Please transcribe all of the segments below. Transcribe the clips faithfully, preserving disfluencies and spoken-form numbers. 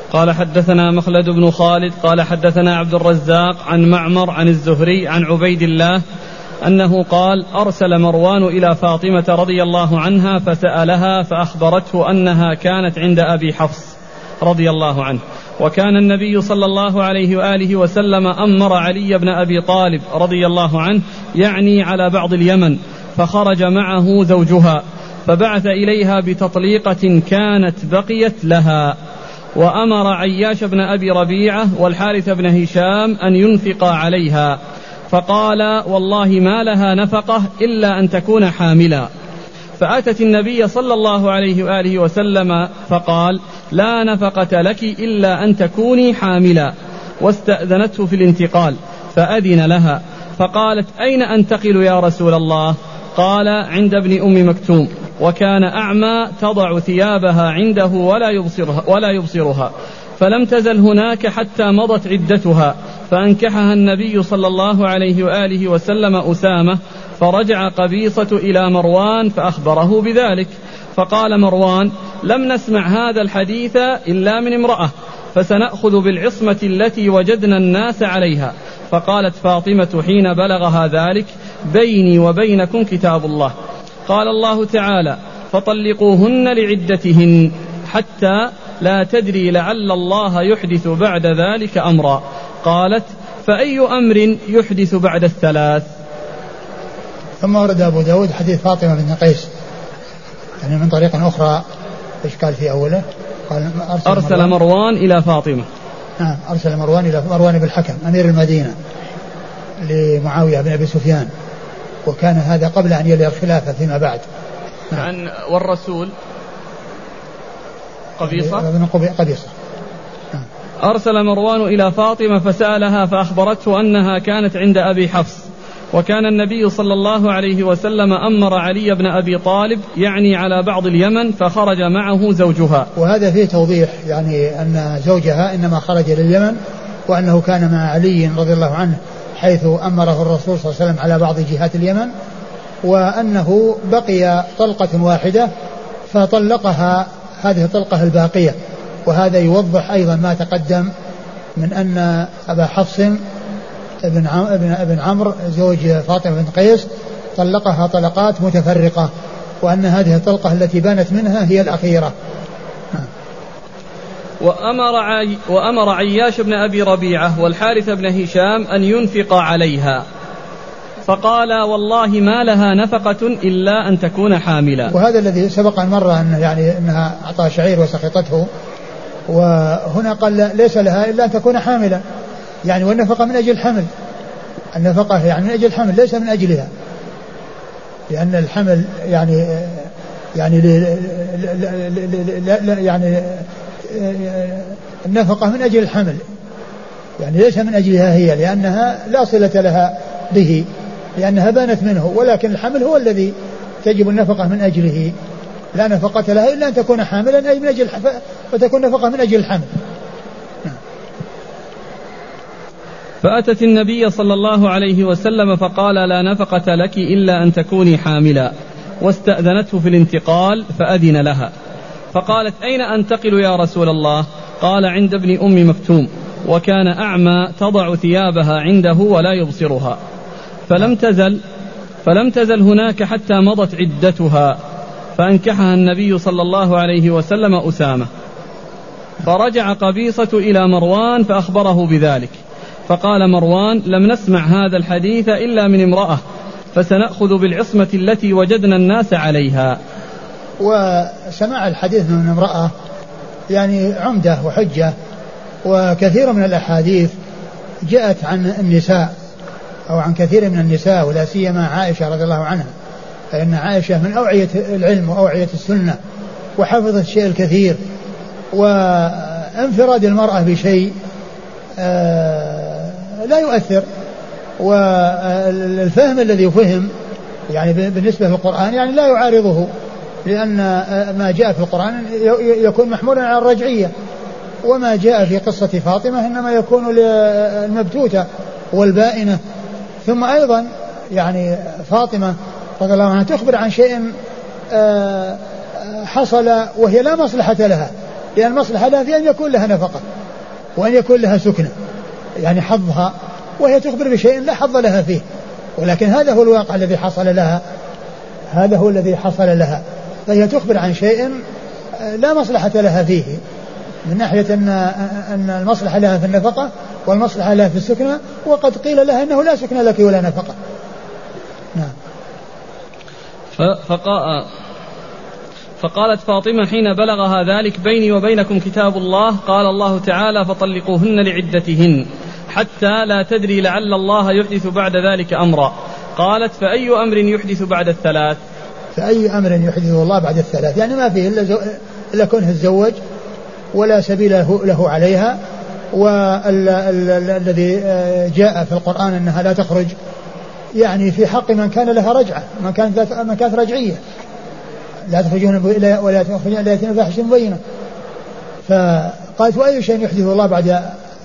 قال حدثنا مخلد بن خالد قال حدثنا عبد الرزاق عن معمر عن الزهري عن عبيد الله أنه قال أرسل مروان إلى فاطمة رضي الله عنها فسألها فأخبرته أنها كانت عند أبي حفص رضي الله عنه، وكان النبي صلى الله عليه وآله وسلم أمر علي بن أبي طالب رضي الله عنه يعني على بعض اليمن، فخرج معه زوجها فبعث إليها بتطليقة كانت بقيت لها، وأمر عياش بن أبي ربيعة والحارث بن هشام أن ينفقا عليها، فقال والله ما لها نفقة إلا أن تكون حاملا. فأتت النبي صلى الله عليه وآله وسلم فقال لا نفقة لك إلا أن تكوني حاملا، واستأذنته في الانتقال فأذن لها، فقالت أين أنتقل يا رسول الله؟ قال عند ابن أم مكتوم، وكان أعمى تضع ثيابها عنده ولا يبصرها, ولا يبصرها، فلم تزل هناك حتى مضت عدتها، فأنكحها النبي صلى الله عليه وآله وسلم أسامة، فرجع قبيصة إلى مروان فأخبره بذلك، فقال مروان لم نسمع هذا الحديث إلا من امرأة، فسنأخذ بالعصمة التي وجدنا الناس عليها. فقالت فاطمة حين بلغها ذلك بيني وبينكم كتاب الله، قال الله تعالى فطلقوهن لعدتهن حتى لا تدري لعل الله يحدث بعد ذلك أمرا. قالت فأي أمر يحدث بعد الثلاث؟ ثم ورد أبو داود حديث فاطمة بن قيس يعني من طريق أخرى، إيش قال في أوله؟ قال أرسل, أرسل مروان, مروان إلى فاطمة. نعم أرسل مروان إلى مروان بن الحكم أمير المدينة لمعاوية بن أبي سفيان، وكان هذا قبل أن يلي الخلافة فيما بعد. نعم. والرسول قبيصة قبيصة. نعم. أرسل مروان إلى فاطمة فسألها فأخبرته أنها كانت عند أبي حفص، وكان النبي صلى الله عليه وسلم أمر علي بن أبي طالب يعني على بعض اليمن، فخرج معه زوجها. وهذا فيه توضيح يعني أن زوجها إنما خرج لليمن، وأنه كان مع علي رضي الله عنه حيث أمره الرسول صلى الله عليه وسلم على بعض جهات اليمن، وأنه بقي طلقة واحدة فطلقها هذه الطلقة الباقية. وهذا يوضح أيضا ما تقدم من أن أبا حفص ابن ابن ابن عمرو زوج فاطمة بن قيس طلقها طلقات متفرقة، وأن هذه الطلقة التي بانت منها هي الأخيرة. وأمر, عي وأمر عياش بن أبي ربيعة والحارث بن هشام أن ينفق عليها، فقال والله ما لها نفقة إلا أن تكون حاملا. وهذا الذي سبق أن مر أن يعني أنها أعطى شعير وسخطته، وهنا قال ليس لها إلا أن تكون حاملا، يعني والنفقة من أجل الحمل، النفقة يعني من أجل الحمل ليس من أجلها، لأن الحمل يعني يعني يعني النفقة من أجل الحمل يعني ليس من أجلها هي، لأنها لا صلة لها به لأنها بانت منه، ولكن الحمل هو الذي تجب النفقة من أجله، لا نفقة لها إلا أن تكون حاملا أي من أجل فتكون نفقة من أجل الحمل. فأتت النبي صلى الله عليه وسلم فقال لا نفقة لك إلا أن تكوني حاملا، واستأذنته في الانتقال فأذن لها، فقالت أين أنتقل يا رسول الله؟ قال عند ابن أم مكتوم، وكان أعمى تضع ثيابها عنده ولا يبصرها، فلم تزل فلم تزل هناك حتى مضت عدتها، فأنكحها النبي صلى الله عليه وسلم أسامة، فرجع قبيصة إلى مروان فأخبره بذلك، فقال مروان لم نسمع هذا الحديث إلا من امرأة، فسنأخذ بالعصمة التي وجدنا الناس عليها. وسماع الحديث من امرأة يعني عمدة وحجة، وكثير من الأحاديث جاءت عن النساء أو عن كثير من النساء، ولا سيما عائشة رضي الله عنها، فإن عائشة من أوعية العلم وأوعية السنة، وحفظت الشيء الكثير، وانفراد المرأة بشيء لا يؤثر، والفهم الذي فهم يعني بالنسبة للقرآن يعني لا يعارضه، لأن ما جاء في القرآن يكون محمولا على الرجعية، وما جاء في قصة فاطمة إنما يكون للمبتوتة والبائنة. ثم أيضا يعني فاطمة رضي الله عنها تخبر عن شيء حصل وهي لا مصلحة لها، لأن المصلحة لها في أن يكون لها نفقة وأن يكون لها سكنة يعني حظها، وهي تخبر بشيء لا حظ لها فيه، ولكن هذا هو الواقع الذي حصل لها، هذا هو الذي حصل لها. فهي تخبر عن شيء لا مصلحة لها فيه، من ناحية أن أن المصلحة لها في النفقة والمصلحة لها في السكنة، وقد قيل لها أنه لا سكن لك ولا نفقة. نعم. فقال فقالت فاطمة حين بلغها ذلك بيني وبينكم كتاب الله، قال الله تعالى فطلقوهن لعدتهن حتى لا تدري لعل الله يحدث بعد ذلك أمرا. قالت فأي أمر يحدث بعد الثلاث؟ فأي أمر يحدثه الله بعد الثلاث يعني ما فيه إلا, إلا كونه الزوج ولا سبيل له عليها، والذي جاء في القرآن أنها لا تخرج يعني في حق من كان لها رجعة، من كانت من كانت رجعية، لا تخرجون ولا تخرجون إلا يأتين بفاحشة مبينة. فقالت وأي شيء يحدثه الله بعد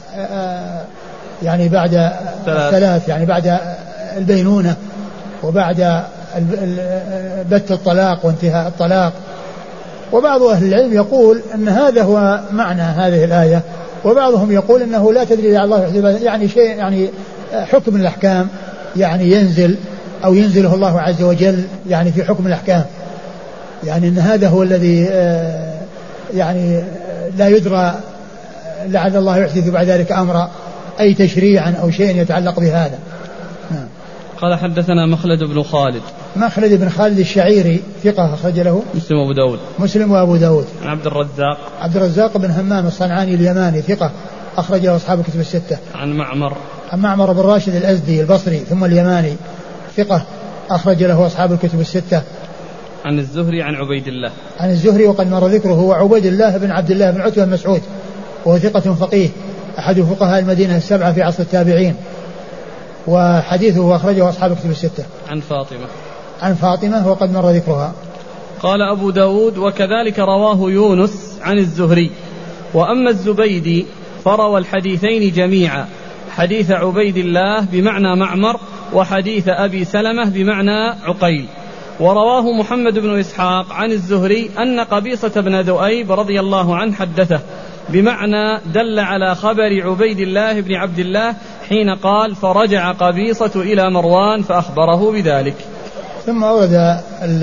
يعني بعد الثلاث يعني بعد البينونة وبعد بت الطلاق وانتهاء الطلاق. وبعض أهل العلم يقول أن هذا هو معنى هذه الآية، وبعضهم يقول أنه لا تدري لعل الله يحدث يعني شيء يعني حكم من الأحكام يعني ينزل أو ينزله الله عز وجل يعني في حكم الأحكام، يعني أن هذا هو الذي يعني لا يدرى لعل الله يحدث بعد ذلك أمرا أي تشريعا أو شيء يتعلق بهذا. قال حدثنا مخلد بن خالد. مخلد بن خالد الشعيري ثقة أخرج له مسلم وأبو داود. مسلم وأبو داود. عن عبد الرزاق. عبد الرزاق بن همام الصنعاني اليماني ثقة أخرج له أصحاب الكتب الستة. عن معمر. عن معمر بن راشد الأزدي البصري ثم اليماني ثقة أخرج له أصحاب الكتب الستة. عن الزهري عن عبيد الله. عن الزهري وقد مر ذكره هو عبيد الله بن عبد الله بن عتبة بن مسعود وهو ثقة فقيه أحد فقهاء المدينة السبعة في عصر التابعين، وحديثه أخرجه أصحاب الكتب الستة. عن فاطمة. عن فاطمة وقد مر ذكرها. قال أبو داود وكذلك رواه يونس عن الزهري. وأما الزبيدي فروى الحديثين جميعا، حديث عبيد الله بمعنى معمر وحديث أبي سلمة بمعنى عقيل. ورواه محمد بن إسحاق عن الزهري أن قبيصة بن ذؤيب رضي الله عنه حدثه بمعنى دل على خبر عبيد الله بن عبد الله حين قال فرجع قبيصة إلى مروان فأخبره بذلك. ثم أورد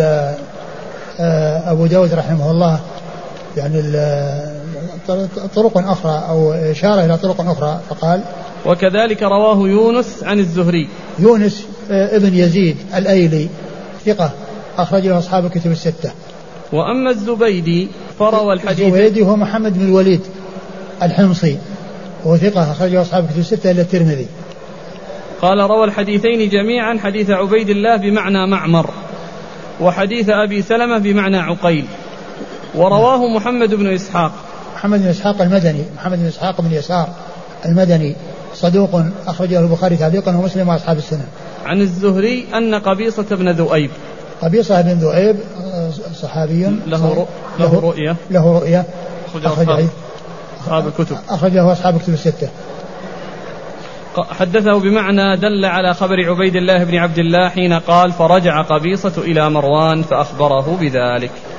أبو داود رحمه الله يعني طرق أخرى أو إشارة إلى طرق أخرى فقال وكذلك رواه يونس عن الزهري. يونس ابن يزيد الأيلي ثقة أخرج له أصحاب الكتب الستة. وأما الزبيدي فروى الحديث. الزبيدي هو محمد بن الوليد الحمصي وهو ثقة أخرج له أصحاب الكتب الستة إلا الترمذي. قال روى الحديثين جميعا، حديث عبيد الله بمعنى معمر وحديث أبي سلمة بمعنى عقيل. ورواه محمد بن إسحاق. محمد بن إسحاق المدني محمد بن إسحاق بن يسار المدني صدوق أخرجه البخاري تعليقا ومسلم وأصحاب السنن. عن الزهري أن قبيصة بن ذؤيب. قبيصة بن ذؤيب صحابي له له رؤية له رؤية أخرج أصحاب الكتب أخرجه أصحاب الكتب الستة. حدثه بمعنى دل على خبر عبيد الله بن عبد الله حين قال فرجع قبيصة إلى مروان فأخبره بذلك.